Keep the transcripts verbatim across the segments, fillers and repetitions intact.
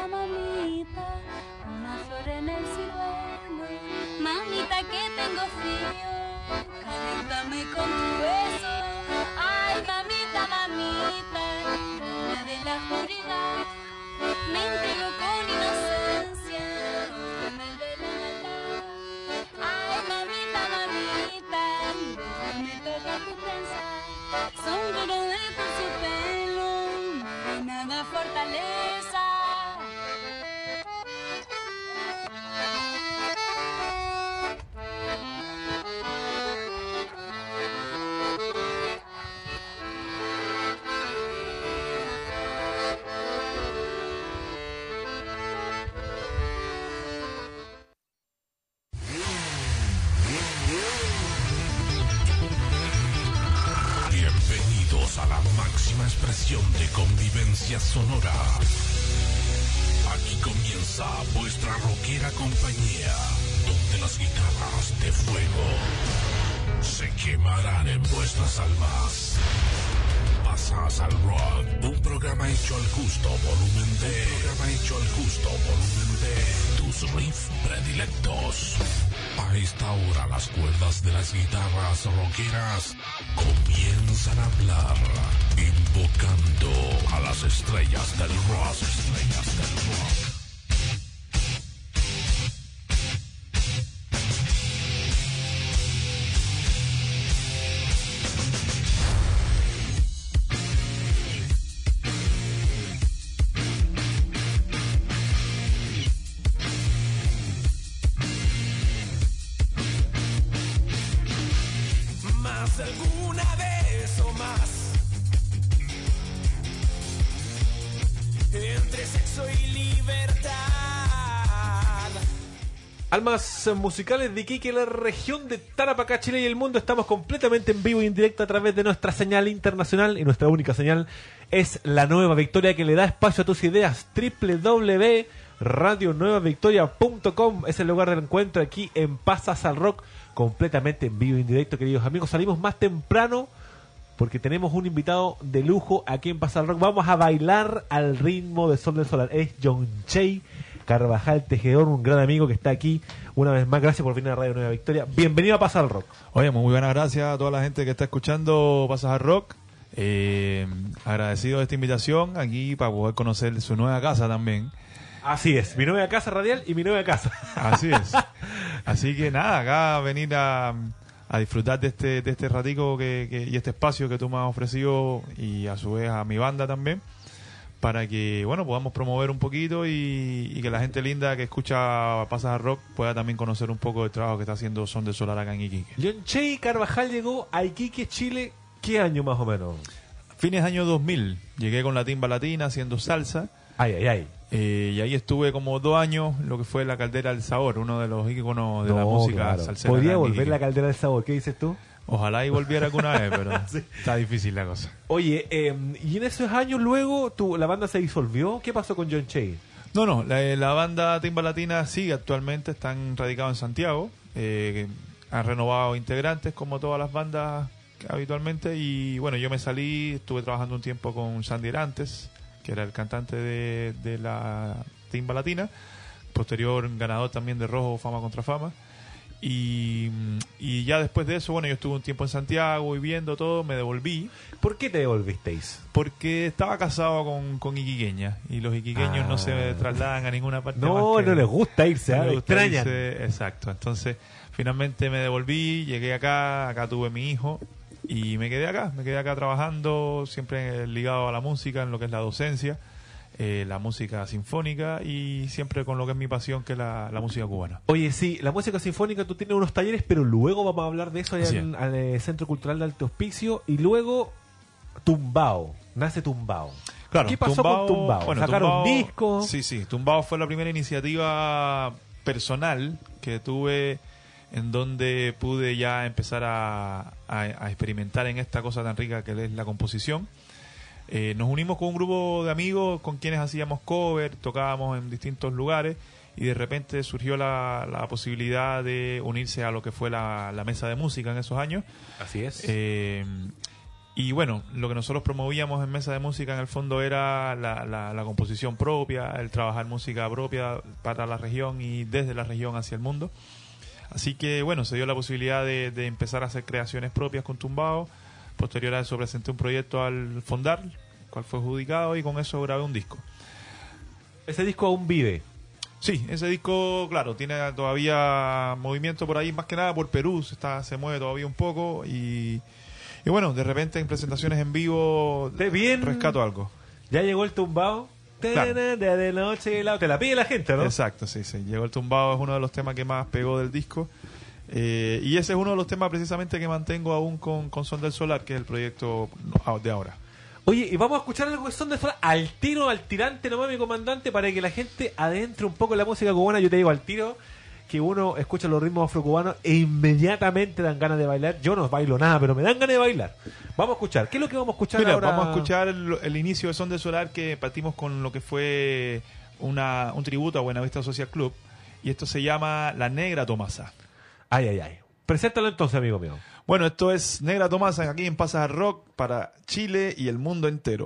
mamita, mamita, una flor en el ciruelo. Mamita que tengo frío, caléntame con tu beso. Ay, mamita, mamita, reina de la oscuridad, me entrego con inocencia, me de la maldad. Ay, mamita, mamita, me toca tu trenza, sombrero de terciopelo, nada fortaleza. Bienvenidos a la máxima expresión de convivencia sonora. Aquí comienza vuestra rockera compañía, donde las guitarras de fuego se quemarán en vuestras almas. Pasas al rock, un programa hecho al justo volumen de, un programa hecho al justo volumen de tus riffs predilectos. A esta hora las cuerdas de las guitarras rockeras comienzan a hablar, invocando a las estrellas del rock, estrellas del rock. Alguna vez o más entre sexo y libertad. Almas musicales de Iquique, la región de Tarapacá, Chile y el mundo. Estamos completamente en vivo y en directo a través de nuestra señal internacional, y nuestra única señal es La Nueva Victoria, que le da espacio a tus ideas. doble u doble u doble u punto radio nueva victoria punto com es el lugar del encuentro aquí en Pasas al Rock, completamente en vivo y en directo, queridos amigos. Salimos más temprano porque tenemos un invitado de lujo aquí en Pasas al Rock. Vamos a bailar al ritmo de Sol del Solar. Es John Chey Carvajal Tejedor, un gran amigo que está aquí una vez más. Gracias por venir a Radio Nueva Victoria. Bienvenido a Pasas al Rock. Oye, muy buenas gracias a toda la gente que está escuchando Pasas al Rock. Eh, agradecido de esta invitación aquí para poder conocer su nueva casa también. Así es, mi nueva casa radial y mi nueva casa. Así es. Así que nada, acá venir a, a disfrutar de este de este ratico que, que, y este espacio que tú me has ofrecido, y a su vez a mi banda también, para que bueno podamos promover un poquito y, y que la gente linda que escucha Pasas al Rock pueda también conocer un poco del trabajo que está haciendo Son del Solar acá en Iquique. John Chey Carvajal llegó a Iquique, Chile, ¿qué año más o menos? Fines año dos mil. Llegué con la timba latina haciendo salsa. Ay, ay, ay. Eh, y ahí estuve como dos años, lo que fue la Caldera del Sabor, uno de los íconos de No, la música claro. salsera. Podría acá en volver Iquique. la Caldera del Sabor, ¿qué dices tú? Ojalá y volviera alguna vez, pero Sí. está difícil la cosa. Oye, eh, y en esos años luego tu, la banda se disolvió. ¿Qué pasó con John Chey? No, no, la, la banda Timba Latina sigue actualmente, están radicados en Santiago, eh, han renovado integrantes como todas las bandas habitualmente, y bueno, yo me salí, estuve trabajando un tiempo con Sandy Erantes, que era el cantante de, de la Timba Latina, posterior ganador también de Rojo Fama contra Fama, y, y ya después de eso, bueno, yo estuve un tiempo en Santiago y viendo todo, me devolví. ¿Por qué te devolvisteis? Porque estaba casado con, con iquiqueña, y los iquiqueños Ah. no se trasladan a ninguna parte más No, que- no les gusta irse, no ¿eh? les gusta Extrañan. irse, exacto. Entonces, finalmente me devolví, llegué acá, acá tuve mi hijo y me quedé acá, me quedé acá trabajando, siempre ligado a la música, en lo que es la docencia, eh, la música sinfónica, y siempre con lo que es mi pasión, que es la, la música cubana. Oye, sí, la música sinfónica, tú tienes unos talleres, pero luego vamos a hablar de eso allá Así en el Centro Cultural de Alto Hospicio, y luego Tumbao, nace Tumbao. Claro, ¿Qué pasó con Tumbao? bueno, ¿Sacaron Tumbao- discos? Sí, sí, Tumbao fue la primera iniciativa personal que tuve, en donde pude ya empezar a, a- a experimentar en esta cosa tan rica que es la composición. Eh, nos unimos con un grupo de amigos con quienes hacíamos cover, tocábamos en distintos lugares, y de repente surgió la, la posibilidad de unirse a lo que fue la, la mesa de música en esos años. Así es. Eh, Y bueno, lo que nosotros promovíamos en Mesa de Música en el fondo era la, la, la composición propia, el trabajar música propia para la región y desde la región hacia el mundo. Así que bueno, se dio la posibilidad de, de empezar a hacer creaciones propias con Tumbao. Posterior a eso presenté un proyecto al Fondar, el cual fue adjudicado, y con eso grabé un disco. ¿Ese disco aún vive? Sí, ese disco, claro, tiene todavía movimiento por ahí, más que nada por Perú, se, está, se mueve todavía un poco y... Y bueno, de repente en presentaciones en vivo ¿De bien? rescato algo. Ya llegó el Tumbao. Claro. De noche helado. Te la pide la gente, ¿no? Exacto, sí, sí. Llegó el Tumbao, es uno de los temas que más pegó del disco. Eh, y ese es uno de los temas precisamente que mantengo aún con, con Son del Solar, que es el proyecto de ahora. Oye, y vamos a escuchar algo de Son del Solar al tiro, al tirante nomás, mi comandante, para que la gente adentre un poco en la música cubana. Yo te digo al tiro que uno escucha los ritmos afrocubanos e inmediatamente dan ganas de bailar. Yo no bailo nada, pero me dan ganas de bailar. Vamos a escuchar. ¿Qué es lo que vamos a escuchar Mira, ahora? vamos a escuchar el, el inicio de Son del Solar, que partimos con lo que fue una, un tributo a Buenavista Social Club, y esto se llama La Negra Tomasa. Ay, ay, ay. Preséntalo entonces, amigo mío. Bueno, esto es Negra Tomasa aquí en Pasas Rock para Chile y el mundo entero.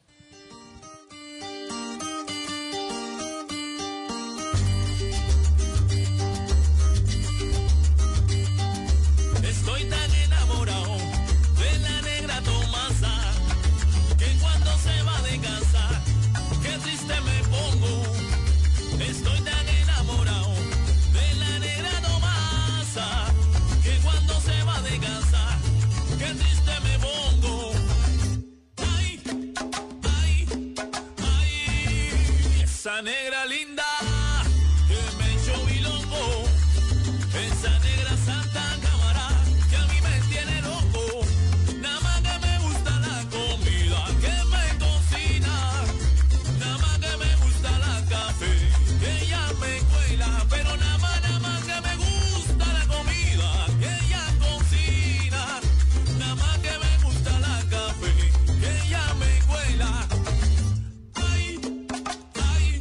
Estoy tan enamorado de la negra Tomasa que cuando se va de casa, qué triste me pongo. Estoy tan enamorado de la negra Tomasa que cuando se va de casa, qué triste me pongo. Ay, ay, ay, esa negra linda que me echó bilongo, esa negra santa cámara que a mí me tiene loco, nada más que me gusta la comida que me cocina, nada más que me gusta la café que ella me cuela, pero nada más, nada más que me gusta la comida que ella cocina, nada más que me gusta la café que ella me cuela. Ay, ay,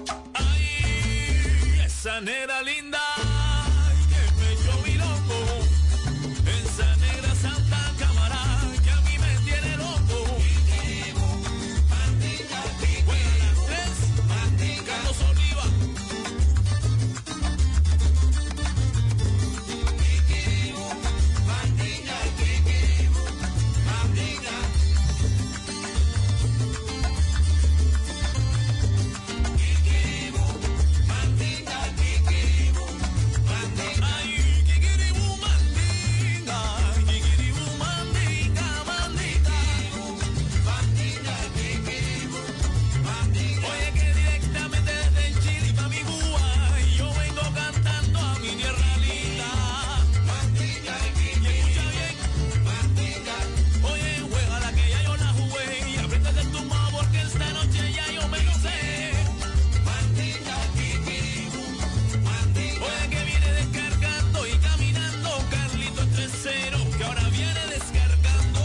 ay, esa negra linda que me echó mi loco, esa negra santa cámara que a mí me tiene loco. Buenas las tres, Carlos Oliva. Ay, kikiribu mandinga, kikiribu mandinga, mandinga. Oye, que directamente desde Chile pa' mi Cuba y yo vengo cantando a mi tierra linda. Y escucha bien, oye, juégala que ya yo la jugué y apriétate tu mano porque esta noche ya yo me lo sé. Oye, que viene descargando y caminando Carlito Tercero, que ahora viene descargando.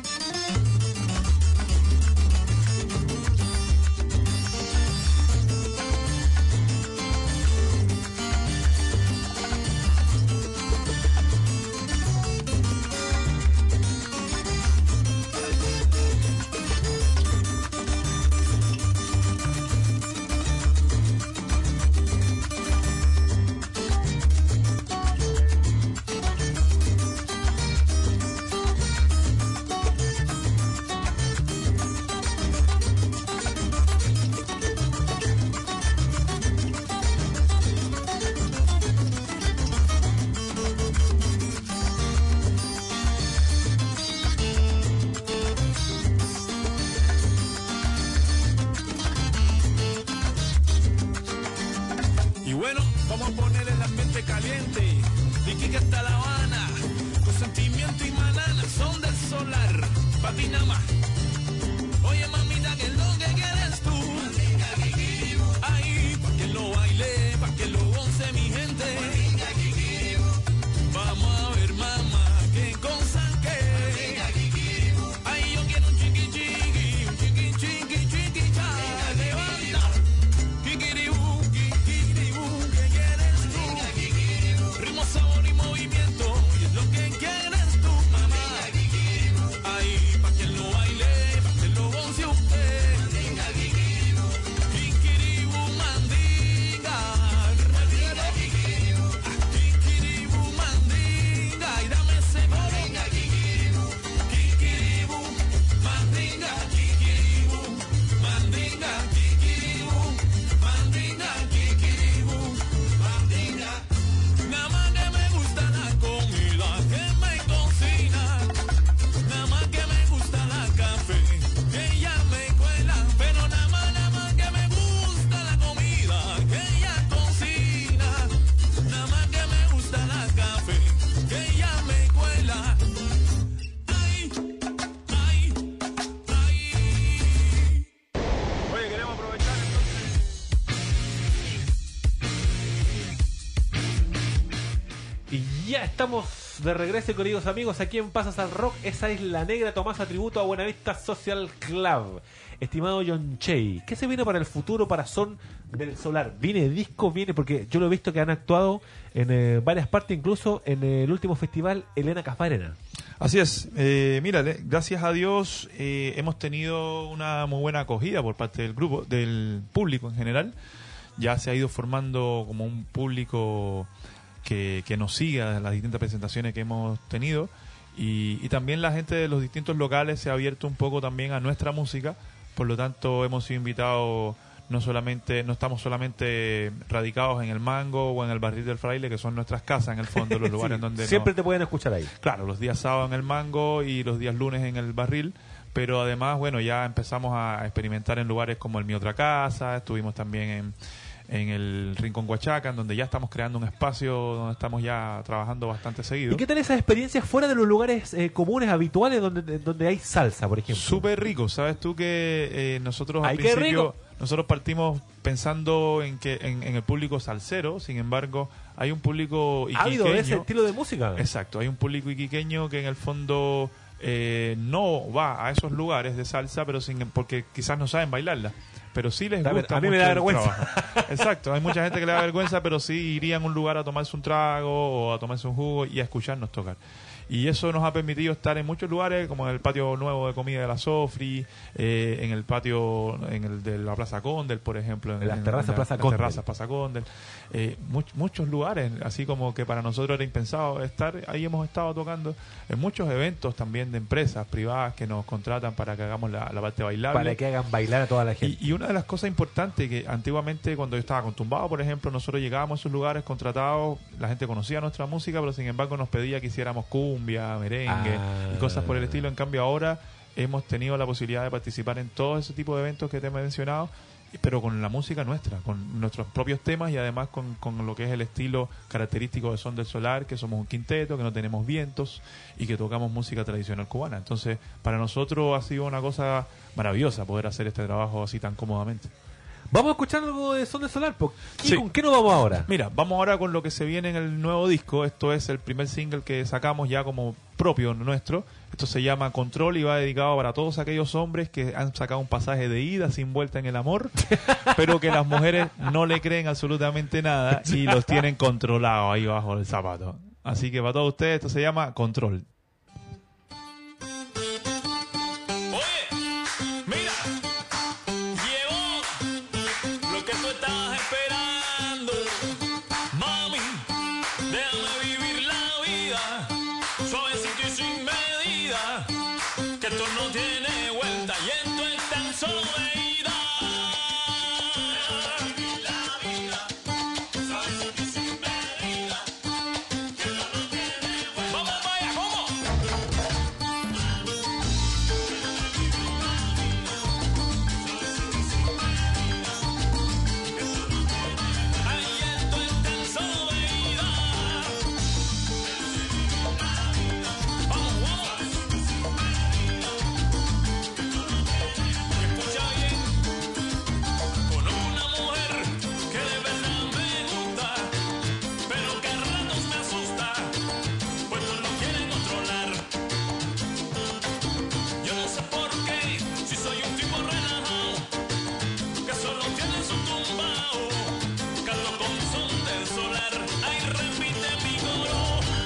Y bueno, vamos a poner el ambiente caliente. De Iquique hasta La Habana, con sentimiento y manana, Son del Solar, pa' ti nada más. Oye, mamita, ¿qué es lo que quieres tú? Ay, pa' que lo baile, pa' que lo goce mi gente. Vamos a ver, mamá, qué cosa que. Ay, yo quiero un chiqui chiqui, un chiqui chiqui chiqui cha. Levanta, kikiribú, kikiribú, ¿qué quieres tú? Ritmo, sabor y movimiento, y es lo que quieres tú, mamá. Ay, pa' Ya estamos de regreso, queridos amigos, aquí en Pasas al Rock. Esa es La Negra Tomasa, tributo a Buenavista Social Club. Estimado John Chey, ¿qué se viene para el futuro para Son del Solar? ¿Viene disco? ¿Viene? Porque yo lo he visto que han actuado en eh, varias partes, incluso en el último festival Elena Cafarena. Así es. Eh, mira, gracias a Dios eh, hemos tenido una muy buena acogida por parte del grupo, del público en general. Ya se ha ido formando como un público que, que nos siga en las distintas presentaciones que hemos tenido, y, y también la gente de los distintos locales se ha abierto un poco también a nuestra música. Por lo tanto, hemos sido invitados, no solamente, no estamos solamente radicados en el Mango o en el Barril del Fraile, que son nuestras casas en el fondo, los lugares Sí, donde siempre no, te pueden escuchar ahí. claro, los días sábados en el Mango y los días lunes en el Barril. Pero además, bueno, ya empezamos a experimentar en lugares como el Mi Otra Casa, estuvimos también en, en el Rincón Huachacan, donde ya estamos creando un espacio donde estamos ya trabajando bastante seguido. ¿Y qué tal esas experiencias fuera de los lugares eh, comunes, habituales, donde, donde hay salsa, por ejemplo? Súper rico, ¿sabes tú que eh, nosotros al ¡Ay, qué principio, rico! nosotros partimos pensando en que en, en el público salsero, sin embargo, hay un público ¿Ávido iquiqueño. de ese estilo de música? Exacto, hay un público iquiqueño que en el fondo eh, no va a esos lugares de salsa, pero sin, porque quizás no saben bailarla, pero sí les A ver, gusta a mí me mucho da el vergüenza. trabajo. Exacto, hay mucha gente que le da vergüenza, pero sí irían a un lugar a tomarse un trago o a tomarse un jugo y a escucharnos tocar. Y eso nos ha permitido estar en muchos lugares, como en el patio nuevo de comida de la Sofri, eh, en el patio en el de la Plaza Condel, por ejemplo. En las terrazas la- Plaza las Condel. terrazas Plaza Condel. Eh, much- muchos lugares, así como que para nosotros era impensado estar. Ahí hemos estado tocando en muchos eventos también de empresas privadas que nos contratan para que hagamos la, la parte bailable. Para que hagan bailar a toda la gente. Y, y una de las cosas importantes que antiguamente cuando yo estaba con Tumbado, por ejemplo, nosotros llegábamos a esos lugares contratados, la gente conocía nuestra música, pero sin embargo nos pedía que hiciéramos cumbia, merengue Ah. y cosas por el estilo. En cambio ahora hemos tenido la posibilidad de participar en todo ese tipo de eventos que te he mencionado, pero con la música nuestra, con nuestros propios temas y además con, con lo que es el estilo característico de Son del Solar, que somos un quinteto, que no tenemos vientos y que tocamos música tradicional cubana. Entonces, para nosotros ha sido una cosa maravillosa poder hacer este trabajo así tan cómodamente. Vamos a escuchar algo de Son del Solar. po. ¿Y Sí. con qué nos vamos ahora? Mira, vamos ahora con lo que se viene en el nuevo disco. Esto es el primer single que sacamos ya como propio nuestro. Esto se llama Control y va dedicado para todos aquellos hombres que han sacado un pasaje de ida sin vuelta en el amor, pero que las mujeres no le creen absolutamente nada y los tienen controlados ahí bajo el zapato. Así que para todos ustedes esto se llama Control. Oye, mira, llegó lo que tú estabas esperando. Mami, déjame vivir la vida, suavecito y sin medida, que esto no tiene vuelta y esto es tan solo de ida. Déjame vivir la vida, suavecito y sin medida, que esto no tiene vuelta. Vamos vaya, ¿cómo? Ay, esto es tan solo de ida. Vamos, vamos. Escucha bien. Conozco una mujer que de verdad me gusta, pero que a ratos me asusta, pues no lo quiere controlar. Yo no sé por qué, si soy un tipo relajado, que solo tiene su tumbao, canto con Son del Solar, ay repite mi coro,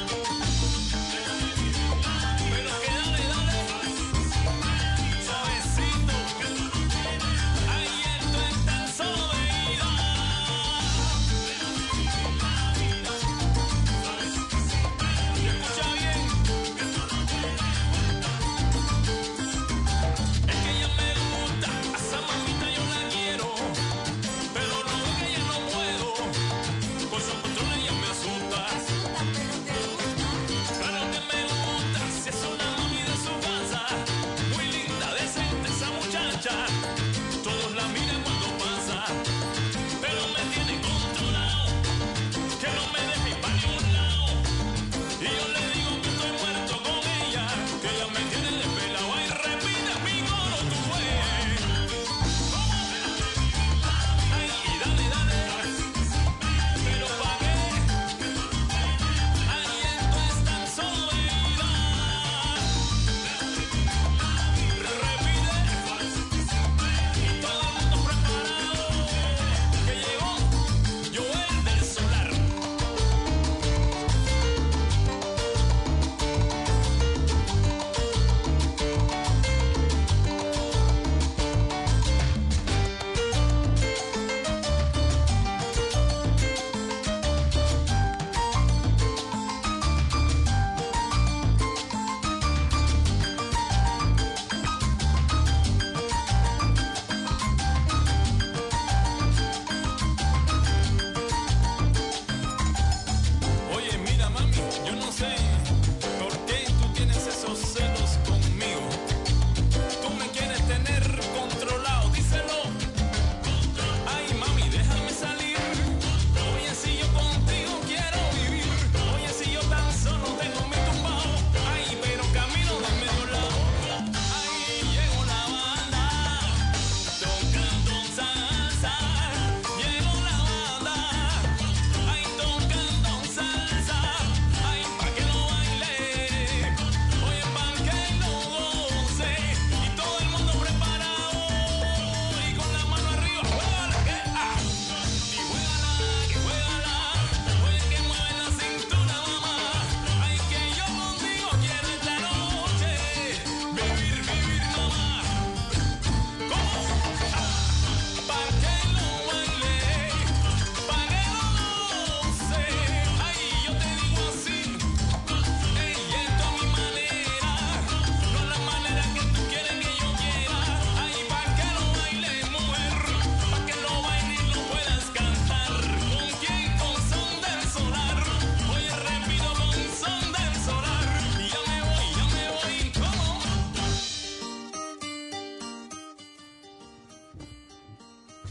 pero que dale, dale, suavecito, ay esto es tan solo de ida. Y escucha bien, es que ella me gusta, a esa mamita yo la quiero, pero no es que ya no puedo, con su control ella me asusta. Claro que me gusta, si es una mami de su casa, muy linda, decente esa muchacha, todos la miran cuando pasa, pero me tiene controlado, que no me deje para ningún lado, y yo le digo que estoy muerto con ella, que ella me tiene desvelado, ay repite mi coro tú ves. Ay, y dale, dale, pero pa' qué, ay, esto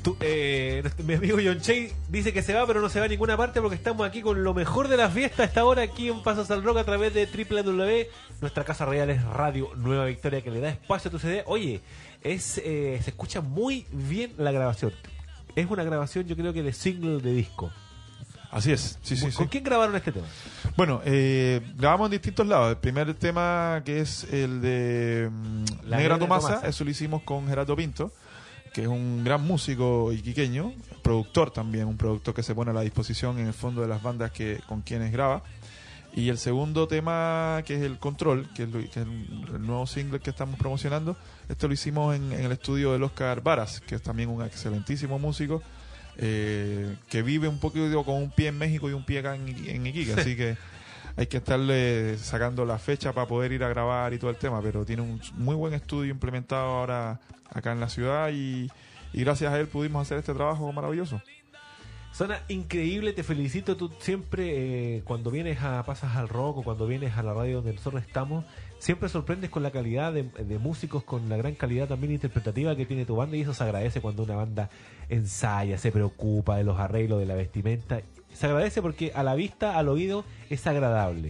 Tú, eh, mi amigo John Che dice que se va, pero no se va a ninguna parte porque estamos aquí con lo mejor de la fiesta a esta hora aquí en Pasos al Rock a través de doble u doble u doble u. Nuestra casa real es Radio Nueva Victoria, que le da espacio a tu C D. Oye, es eh, se escucha muy bien la grabación. Es una grabación, yo creo que de single de disco. Así es, sí, sí, ¿Con sí. quién grabaron este tema? Bueno, eh, grabamos en distintos lados. El primer tema, que es el de mm, La Negra Negra Tomasa, Tomasa. eso lo hicimos con Gerardo Pinto, que es un gran músico iquiqueño, productor también, un productor que se pone a la disposición en el fondo de las bandas que con quienes graba. Y el segundo tema, que es el Control, que es, lo- que es el, el nuevo single que estamos promocionando, esto lo hicimos en, en el estudio del Oscar Varas, que es también un excelentísimo músico, eh, que vive un poquito con un pie en México y un pie acá en, en Iquique, así que hay que estarle sacando la fecha para poder ir a grabar y todo el tema, pero tiene un muy buen estudio implementado ahora acá en la ciudad y, y gracias a él pudimos hacer este trabajo maravilloso. Suena increíble, te felicito. Tú siempre, eh, cuando vienes a Pasas al Rock o cuando vienes a la radio donde nosotros estamos, siempre sorprendes con la calidad de, de músicos, con la gran calidad también interpretativa que tiene tu banda, y eso se agradece cuando una banda ensaya, se preocupa de los arreglos, de la vestimenta. Se agradece porque a la vista, al oído, es agradable.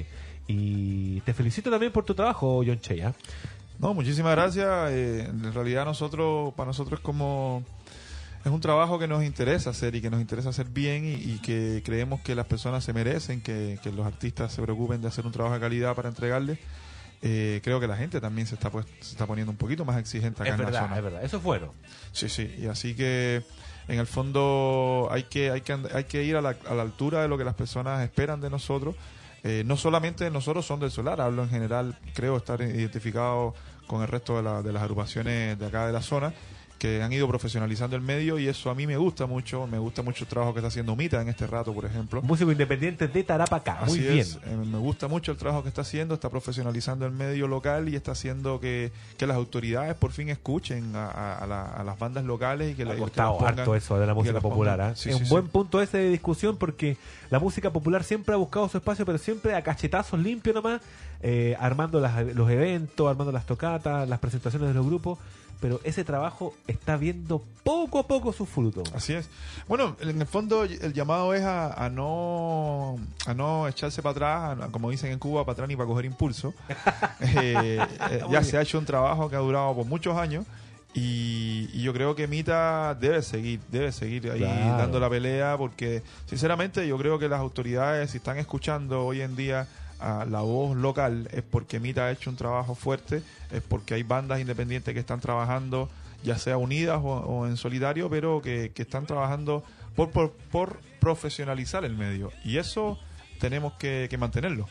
Y te felicito también por tu trabajo, John Che, ¿eh? No, muchísimas gracias. Eh, en realidad nosotros, para nosotros es como es un trabajo que nos interesa hacer y que nos interesa hacer bien y, y que creemos que las personas se merecen, que, que los artistas se preocupen de hacer un trabajo de calidad para entregarles. Eh, creo que la gente también se está pues, se está poniendo un poquito más exigente acá Es en la verdad, zona. es verdad. Eso es bueno. Sí, sí, y así que en el fondo hay que hay que and- hay que ir a la, a la altura de lo que las personas esperan de nosotros. Eh, no solamente de nosotros Son del Solar, hablo en general, creo estar identificado con el resto de, la- de las agrupaciones de acá de la zona que han ido profesionalizando el medio, y eso a mí me gusta mucho, me gusta mucho el trabajo que está haciendo Mita en este rato, por ejemplo. Músico independiente de Tarapacá. Muy Así bien. es, eh, me gusta mucho el trabajo que está haciendo, está profesionalizando el medio local y está haciendo que, que las autoridades por fin escuchen a, a- a la- a las bandas locales y que, Ha la, y que costado las pongan- harto eso de la y que música las pongan- popular, ¿ah? Sí, es sí, un sí. buen punto ese de discusión porque la música popular siempre ha buscado su espacio, pero siempre a cachetazos limpios nomás, eh, armando las- los eventos, armando las tocatas, las presentaciones de los grupos, pero ese trabajo está viendo poco a poco sus frutos. Así es. Bueno, en el fondo el llamado es a, a no a no echarse para atrás, a- como dicen en Cuba, para atrás ni para coger impulso. Eh, eh, ya se ha hecho un trabajo que ha durado por muchos años y, y yo creo que Mita debe seguir, debe seguir ahí Claro. dando la pelea, porque sinceramente yo creo que las autoridades, si están escuchando hoy en día a la voz local, es porque Mita ha hecho un trabajo fuerte, es porque hay bandas independientes que están trabajando ya sea unidas o, o en solitario, pero que, que están trabajando por, por, por profesionalizar el medio, y eso tenemos que, que mantenerlo.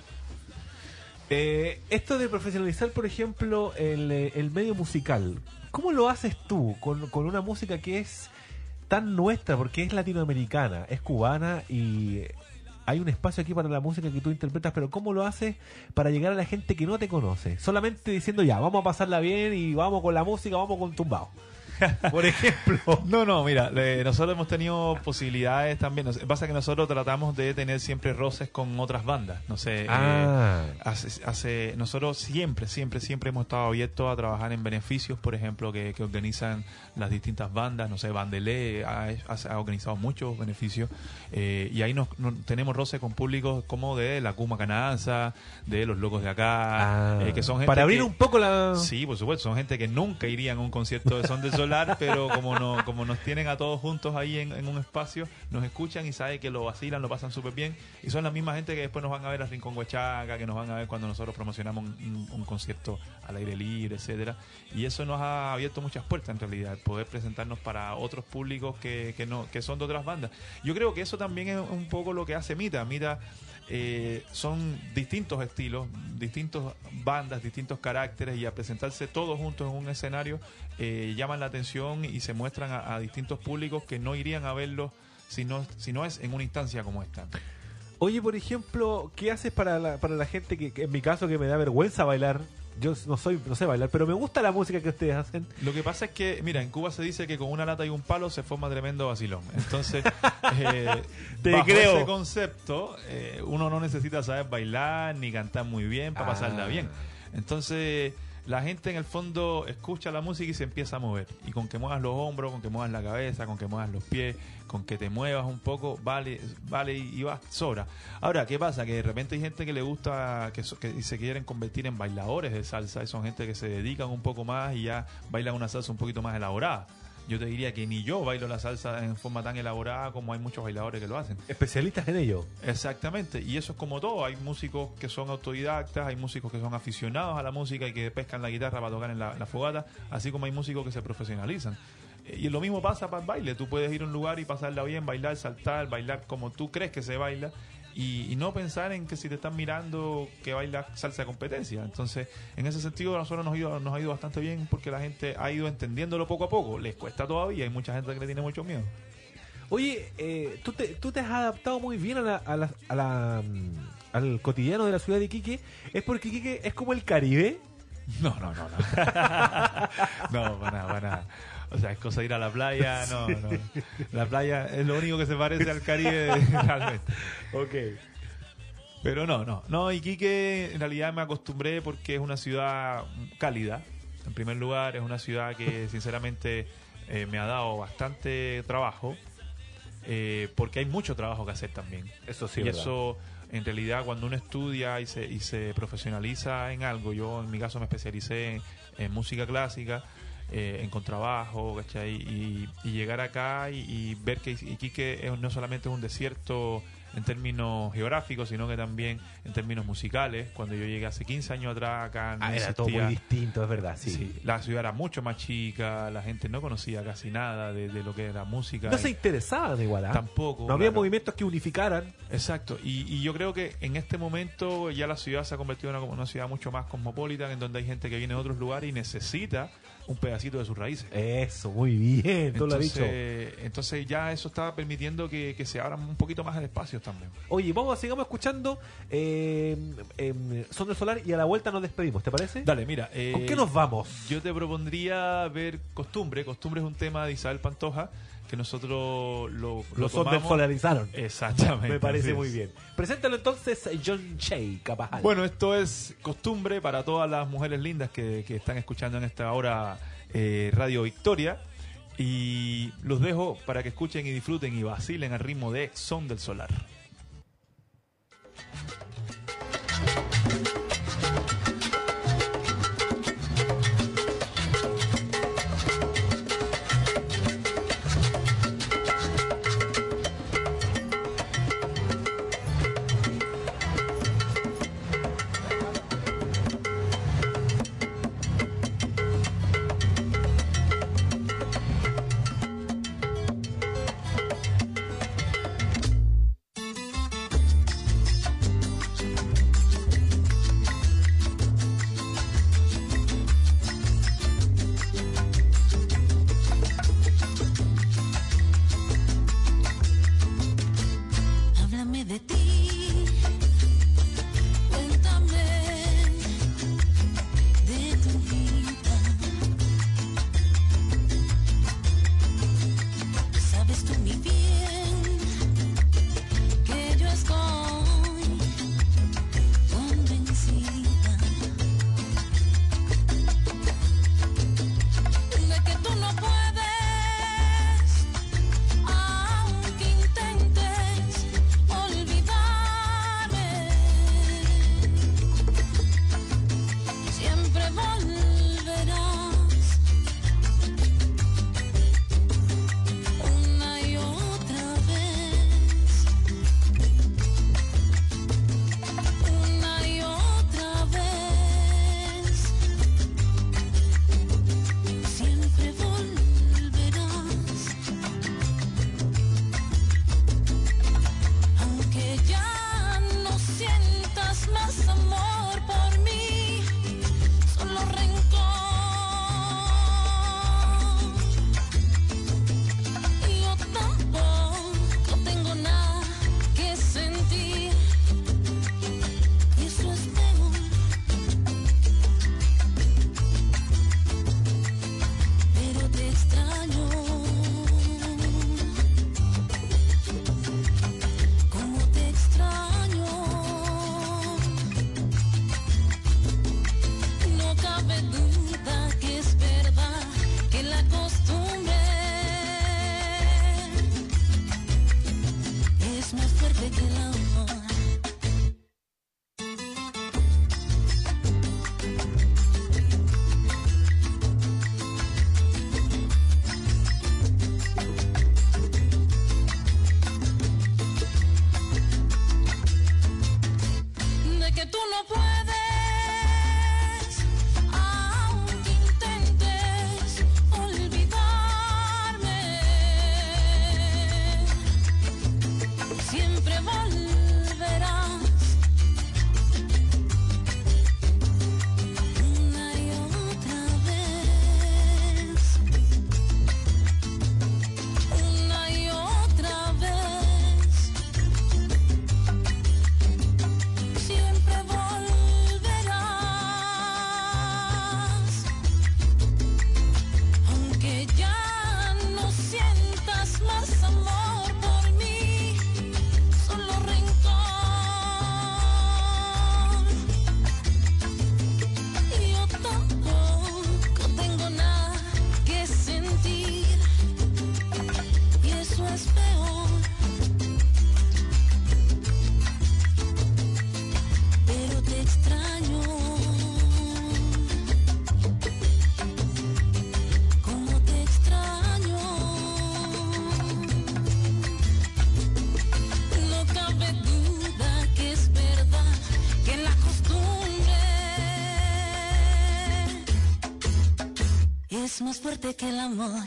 Eh, esto de profesionalizar, por ejemplo, el, eh, el medio musical, ¿cómo lo haces tú con, con una música que es tan nuestra, porque es latinoamericana, es cubana y hay un espacio aquí para la música que tú interpretas, pero ¿cómo lo haces para llegar a la gente que no te conoce? Solamente diciendo ya, vamos a pasarla bien y vamos con la música, vamos con tumbao. Por ejemplo. No, no, mira, eh, nosotros hemos tenido posibilidades también. Nos- Pasa que nosotros tratamos de tener siempre roces con otras bandas. No sé, eh, Ah. hace, hace- nosotros siempre, siempre, siempre hemos estado abiertos a trabajar en beneficios, por ejemplo, que, que organizan las distintas bandas. No sé, Bandelé ha, ha- ha organizado muchos beneficios eh, y ahí nos, nos- tenemos roces con públicos como de la Cuma Cananza, de los Locos de Acá, Ah. eh, que son gente para abrir que- un poco la... Sí, por supuesto, son gente que nunca irían a un concierto de Son del Solar, pero como no, como nos tienen a todos juntos ahí en, en un espacio, nos escuchan y saben que lo vacilan, lo pasan súper bien, y son la misma gente que después nos van a ver a Rincón Huachaca, que nos van a ver cuando nosotros promocionamos un, un- un concierto al aire libre, etcétera, y eso nos ha abierto muchas puertas en realidad, el poder presentarnos para otros públicos que, que no que son de otras bandas. Yo creo que eso también es un poco lo que hace Mita. Mita eh, son distintos estilos, distintas bandas, distintos caracteres, y a presentarse todos juntos en un escenario eh, llaman la atención y se muestran a, a distintos públicos que no irían a verlos si no, si no es en una instancia como esta. Oye, por ejemplo, ¿qué haces para la, para la gente que, que en mi caso, que me da vergüenza bailar? Yo no soy no sé bailar, pero me gusta la música que ustedes hacen. Lo que pasa es que, mira, en Cuba se dice que con una lata y un palo se forma tremendo vacilón. Entonces, eh, Te bajo creo. ese concepto, eh, uno no necesita saber bailar ni cantar muy bien para Ah. pasarla bien. Entonces, la gente en el fondo escucha la música y se empieza a mover. Y con que muevas los hombros, con que muevas la cabeza, con que muevas los pies, con que te muevas un poco, vale, vale y, y va, sobra. Ahora, ¿qué pasa? Que de repente hay gente que le gusta, que, so- que se quieren convertir en bailadores de salsa, y son gente que se dedican un poco más y ya bailan una salsa un poquito más elaborada. Yo te diría que ni yo bailo la salsa en forma tan elaborada como hay muchos bailadores que lo hacen. Especialistas en ello. Exactamente, y eso es como todo. Hay músicos que son autodidactas, hay músicos que son aficionados a la música y que pescan la guitarra para tocar en la, en la fogata, así como hay músicos que se profesionalizan. Eh, Y lo mismo pasa para el baile. Tú puedes ir a un lugar y pasarla bien, bailar, saltar, bailar como tú crees que se baila, y, y no pensar en que si te están mirando que bailas salsa de competencia. Entonces, en ese sentido, a nosotros nos ha ido, nos ha ido bastante bien porque la gente ha ido entendiéndolo poco a poco. Les cuesta todavía, hay mucha gente que le tiene mucho miedo. Oye, eh, ¿tú, te, tú te has adaptado muy bien a la, a la, a la, mm, al cotidiano de la ciudad de Iquique. ¿Es porque Iquique es como el Caribe? No, no, no, no. No, para nada, para nada. O sea, es cosa de ir a la playa, no, no. La playa es lo único que se parece al Caribe realmente. Ok. Pero no, no. No, Iquique en realidad me acostumbré porque es una ciudad cálida. En primer lugar, es una ciudad que sinceramente eh, me ha dado bastante trabajo. Eh, porque hay mucho trabajo que hacer también. Eso sí, y ¿verdad? eso, en realidad, cuando uno estudia y se, y se profesionaliza en algo, yo en mi caso me especialicé en, en música clásica, eh, en contrabajo, ¿cachai? Y, y llegar acá y, y ver que Iquique es, no solamente es un desierto en términos geográficos, sino que también en términos musicales. Cuando yo llegué hace quince años atrás acá no Ah, era todo existía- muy distinto, es verdad, sí. Sí, la ciudad era mucho más chica, la gente no conocía casi nada de, de lo que era música. No se Y- interesaban igual, ¿ah? Tampoco, No había claro. movimientos que unificaran. Exacto, y, y yo creo que en este momento ya la ciudad se ha convertido en una, una ciudad mucho más cosmopolita, en donde hay gente que viene de otros lugares y necesita un pedacito de sus raíces. Eso, muy bien, tú lo has dicho. Entonces, entonces ya eso está permitiendo que, que se abran un poquito más de espacios también. Oye, vamos, sigamos escuchando eh, eh, Son del Solar y a la vuelta nos despedimos, ¿te parece? Dale, mira. eh, ¿Con qué nos vamos? Yo te propondría ver Costumbre. Costumbre es un tema de Isabel Pantoja que nosotros lo, lo Los Son del tomamos. Solarizaron. Exactamente. Me parece así muy es. bien. Preséntalo entonces, John Che, Capajal. Bueno, esto es Costumbre para todas las mujeres lindas que, que están escuchando en esta hora eh, Radio Victoria. Y los dejo para que escuchen y disfruten y vacilen al ritmo de Son del Solar. es más fuerte que el amor.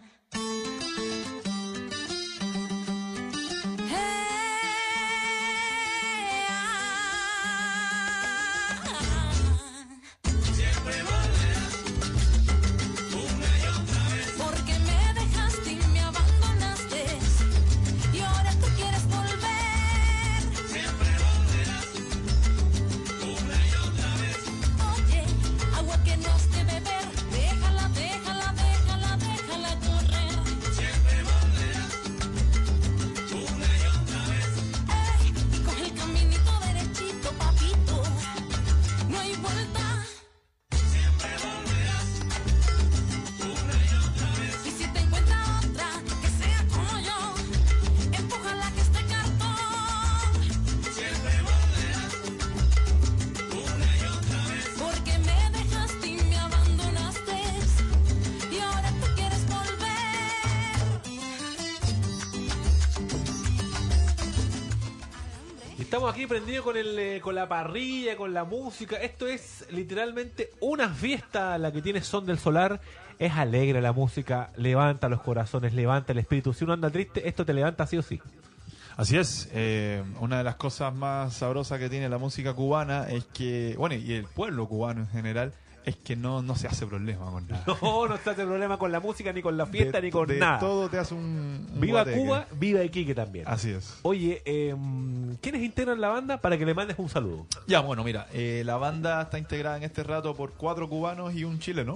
Estamos aquí prendidos con el eh, con la parrilla, con la música. Esto es literalmente una fiesta la que tiene Son del Solar. Es alegre la música, levanta los corazones, levanta el espíritu. Si uno anda triste, esto te levanta sí o sí. Así es, eh, una de las cosas más sabrosas que tiene la música cubana es que, bueno, y el pueblo cubano en general, es que no, no se hace problema con nada. No, no se hace problema con la música, ni con la fiesta, de, ni con de nada. Todo te hace un, un Viva guateque. Cuba, viva Iquique también. Así es. Oye, eh, ¿quiénes integran la banda para que le mandes un saludo? Ya, bueno, mira, eh, la banda está integrada en este rato por cuatro cubanos y un chileno.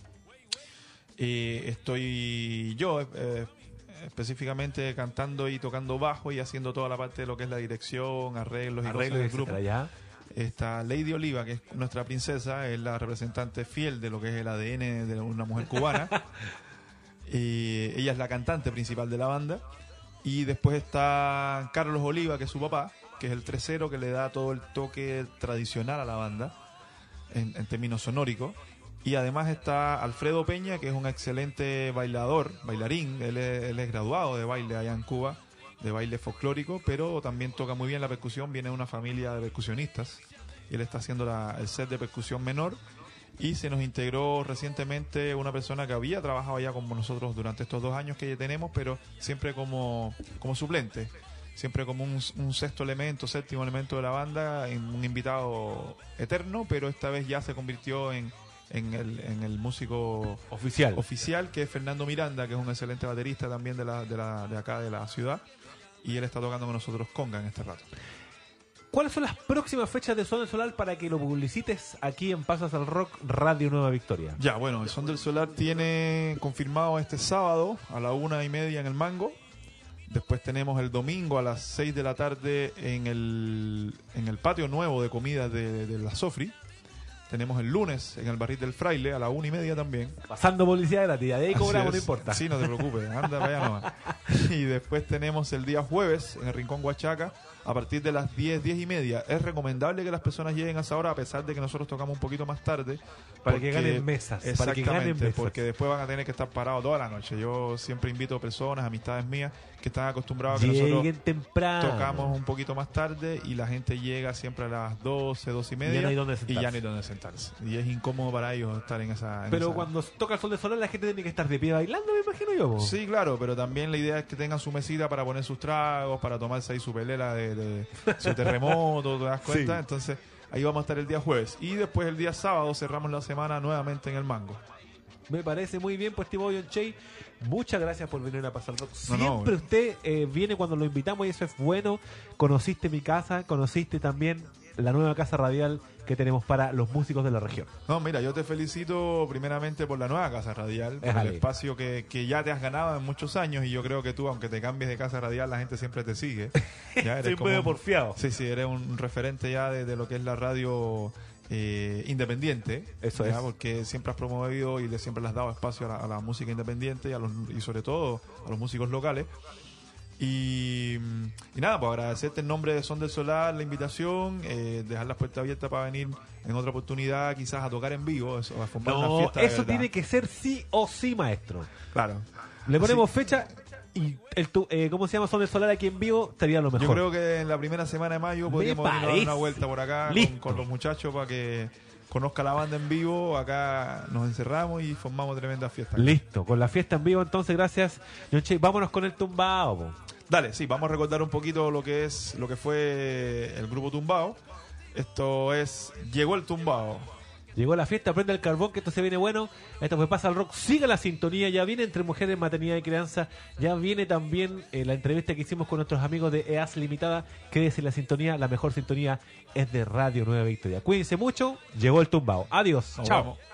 Eh, estoy yo eh, específicamente cantando y tocando bajo y haciendo toda la parte de lo que es la dirección, arreglos y Arreglo cosas y del grupo. etcétera, ya. Está Lady Oliva, que es nuestra princesa, es la representante fiel de lo que es el A D N de una mujer cubana. Y ella es la cantante principal de la banda. Y después está Carlos Oliva, que es su papá, que es el tresero que le da todo el toque tradicional a la banda en, en términos sonóricos. Y además está Alfredo Peña, que es un excelente bailador, bailarín. Él es, él es graduado de baile allá en Cuba, de baile folclórico, pero también toca muy bien la percusión. Viene de una familia de percusionistas y él está haciendo la, el set de percusión menor. Y se nos integró recientemente una persona que había trabajado ya con nosotros durante estos dos años que ya tenemos, pero siempre como, como suplente, siempre como un, un sexto elemento, séptimo elemento de la banda, en un invitado eterno, pero esta vez ya se convirtió en, en, el, en el músico Oficial. oficial, que es Fernando Miranda, que es un excelente baterista también de, la, de, la, de acá de la ciudad, y él está tocando con nosotros conga en este rato. ¿Cuáles son las próximas fechas de Son del Solar para que lo publicites aquí en Pasas al Rock Radio Nueva Victoria? Ya, bueno, el Son del Solar tiene confirmado este sábado a la una y media en el Mango. Después tenemos el domingo a las seis de la tarde en el, en el patio nuevo de comida de, de la Sofri. Tenemos el lunes en el Barril del Fraile a la una y media también. Pasando publicidad gratis, de ahí cobramos, Así no es. importa. Sí, no te preocupes, anda para allá nomás. Y después tenemos el día jueves en el Rincón Huachaca a partir de las diez, diez y media. Es recomendable que las personas lleguen a esa hora, a pesar de que nosotros tocamos un poquito más tarde. Para porque- que ganen mesas, para que Exactamente, ganen mesas. porque después van a tener que estar parados toda la noche. Yo siempre invito a personas, amistades mías, que están acostumbrados a que nosotros Lleguen temprano. tocamos un poquito más tarde y la gente llega siempre a las doce, doce y media. Ya no hay dónde y sentarse. ya no hay dónde sentarse. Y es incómodo para ellos estar en esa. en Pero esa- cuando toca el Sol del Solar la gente tiene que estar de pie bailando, me imagino yo. po. Sí, claro, pero también la idea es que tengan su mesita para poner sus tragos, para tomarse ahí su pelela de, de su terremoto, ¿te das cuenta? Sí. Entonces, ahí vamos a estar el día jueves. Y después el día sábado cerramos la semana nuevamente en el Mango. Me parece muy bien, pues, Timo John Che. Muchas gracias por venir a Pasar Rock. No, no, Siempre güey. usted eh, viene cuando lo invitamos y eso es bueno. Conociste mi casa, conociste también la nueva casa radial que tenemos para los músicos de la región. No, mira, yo te felicito primeramente por la nueva casa radial, por Éjale. el espacio que, que ya te has ganado en muchos años y yo creo que tú, aunque te cambies de casa radial, la gente siempre te sigue. Ya eres Estoy como medio un- porfiado. Sí, sí, eres un referente ya de, de lo que es la radio eh, independiente. Eso ya, es. Porque siempre has promovido y le siempre le has dado espacio a la, a la música independiente y, a los, y sobre todo a los músicos locales. Y, y nada, pues agradecerte en nombre de Son del Solar la invitación, eh, dejar las puertas abiertas para venir en otra oportunidad, quizás a tocar en vivo, eso, a formar una No, fiesta de eso verdad. tiene que ser sí o sí, maestro. Claro. Le ponemos fecha y el tu- eh, ¿cómo se llama? Son del Solar aquí en vivo, sería lo mejor. Yo creo que en la primera semana de mayo podríamos ir a dar parece. una vuelta por acá con, Listo. con los muchachos para que conozca la banda en vivo, acá nos encerramos y formamos tremenda fiesta. Listo, con la fiesta en vivo entonces, gracias. Yonche, vámonos con el tumbao. Po. Dale, sí, vamos a recordar un poquito lo que es lo que fue el grupo Tumbao. Esto es Llegó el Tumbao. Llegó la fiesta, prende el carbón, que esto se viene bueno. Esto fue Pasa al Rock, siga la sintonía. Ya viene Entre Mujeres, Maternidad y Crianza. Ya viene también eh, la entrevista que hicimos con nuestros amigos de E A S Limitada. Quédese en la sintonía, la mejor sintonía es de Radio Nueva Victoria. Cuídense mucho, llegó el tumbao. Adiós, Nos chao. vamos.